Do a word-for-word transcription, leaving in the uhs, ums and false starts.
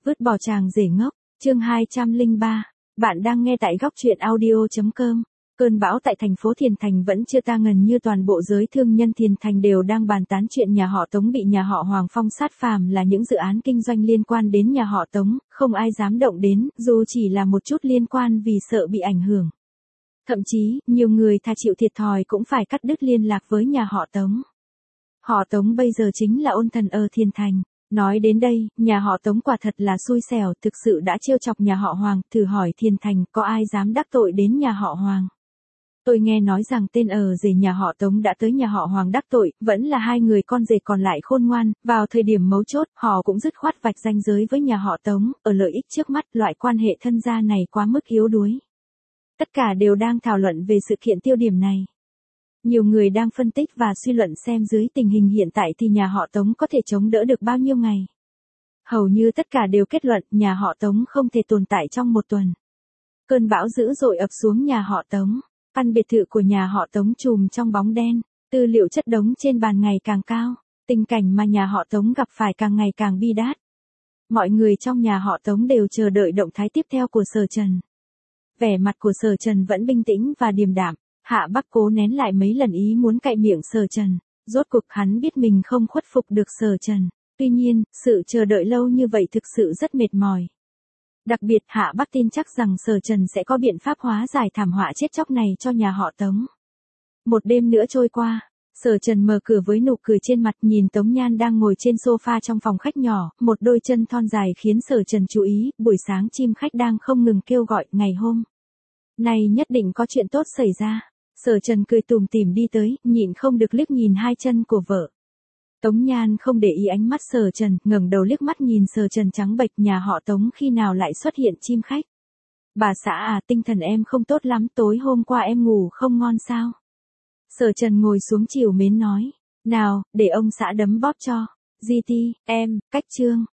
Vứt bỏ chàng rể ngốc, chương hai trăm lẻ ba. Bạn đang nghe tại góc truyện audio.com. Cơn bão tại thành phố Thiền Thành vẫn chưa ta, gần như toàn bộ giới thương nhân Thiền Thành đều đang bàn tán chuyện nhà họ Tống bị nhà họ Hoàng phong sát, phàm là những dự án kinh doanh liên quan đến nhà họ Tống, không ai dám động đến, dù chỉ là một chút liên quan, vì sợ bị ảnh hưởng. Thậm chí, nhiều người thà chịu thiệt thòi cũng phải cắt đứt liên lạc với nhà họ Tống. Họ Tống bây giờ chính là ôn thần ở Thiền Thành. Nói đến đây, nhà họ Tống quả thật là xui xẻo, thực sự đã trêu chọc nhà họ Hoàng. Thử hỏi Thiền Thành có ai dám đắc tội đến nhà họ Hoàng? Tôi nghe nói rằng tên ở rể nhà họ Tống đã tới nhà họ Hoàng đắc tội, vẫn là hai người con rể còn lại khôn ngoan, vào thời điểm mấu chốt, họ cũng dứt khoát vạch ranh giới với nhà họ Tống, ở lợi ích trước mắt, loại quan hệ thân gia này quá mức yếu đuối. Tất cả đều đang thảo luận về sự kiện tiêu điểm này. Nhiều người đang phân tích và suy luận xem dưới tình hình hiện tại thì nhà họ Tống có thể chống đỡ được bao nhiêu ngày. Hầu như tất cả đều kết luận nhà họ Tống không thể tồn tại trong một tuần. Cơn bão dữ dội ập xuống nhà họ Tống. Căn biệt thự của nhà họ Tống trùm trong bóng đen, tư liệu chất đống trên bàn ngày càng cao, tình cảnh mà nhà họ Tống gặp phải càng ngày càng bi đát. Mọi người trong nhà họ Tống đều chờ đợi động thái tiếp theo của Sở Trần. Vẻ mặt của Sở Trần vẫn bình tĩnh và điềm đạm, Hạ Bắc cố nén lại mấy lần ý muốn cạy miệng Sở Trần, rốt cuộc hắn biết mình không khuất phục được Sở Trần. Tuy nhiên, sự chờ đợi lâu như vậy thực sự rất mệt mỏi. Đặc biệt Hạ Bắc tin chắc rằng Sở Trần sẽ có biện pháp hóa giải thảm họa chết chóc này cho nhà họ Tống. Một đêm nữa trôi qua, Sở Trần mở cửa với nụ cười trên mặt, nhìn Tống Nhan đang ngồi trên sofa trong phòng khách nhỏ, một đôi chân thon dài khiến Sở Trần chú ý. Buổi sáng chim khách đang không ngừng kêu gọi, ngày hôm nay nhất định có chuyện tốt xảy ra. Sở Trần cười tủm tỉm đi tới, nhịn không được liếc nhìn hai chân của vợ. Tống Nhan không để ý ánh mắt Sở Trần, ngẩng đầu liếc mắt nhìn Sở Trần trắng bệch. Nhà họ Tống khi nào lại xuất hiện chim khách? Bà xã à, tinh thần em không tốt lắm, tối hôm qua em ngủ không ngon sao? Sở Trần ngồi xuống chiều mến nói. Nào, để ông xã đấm bóp cho. giê tê, em, cách chương.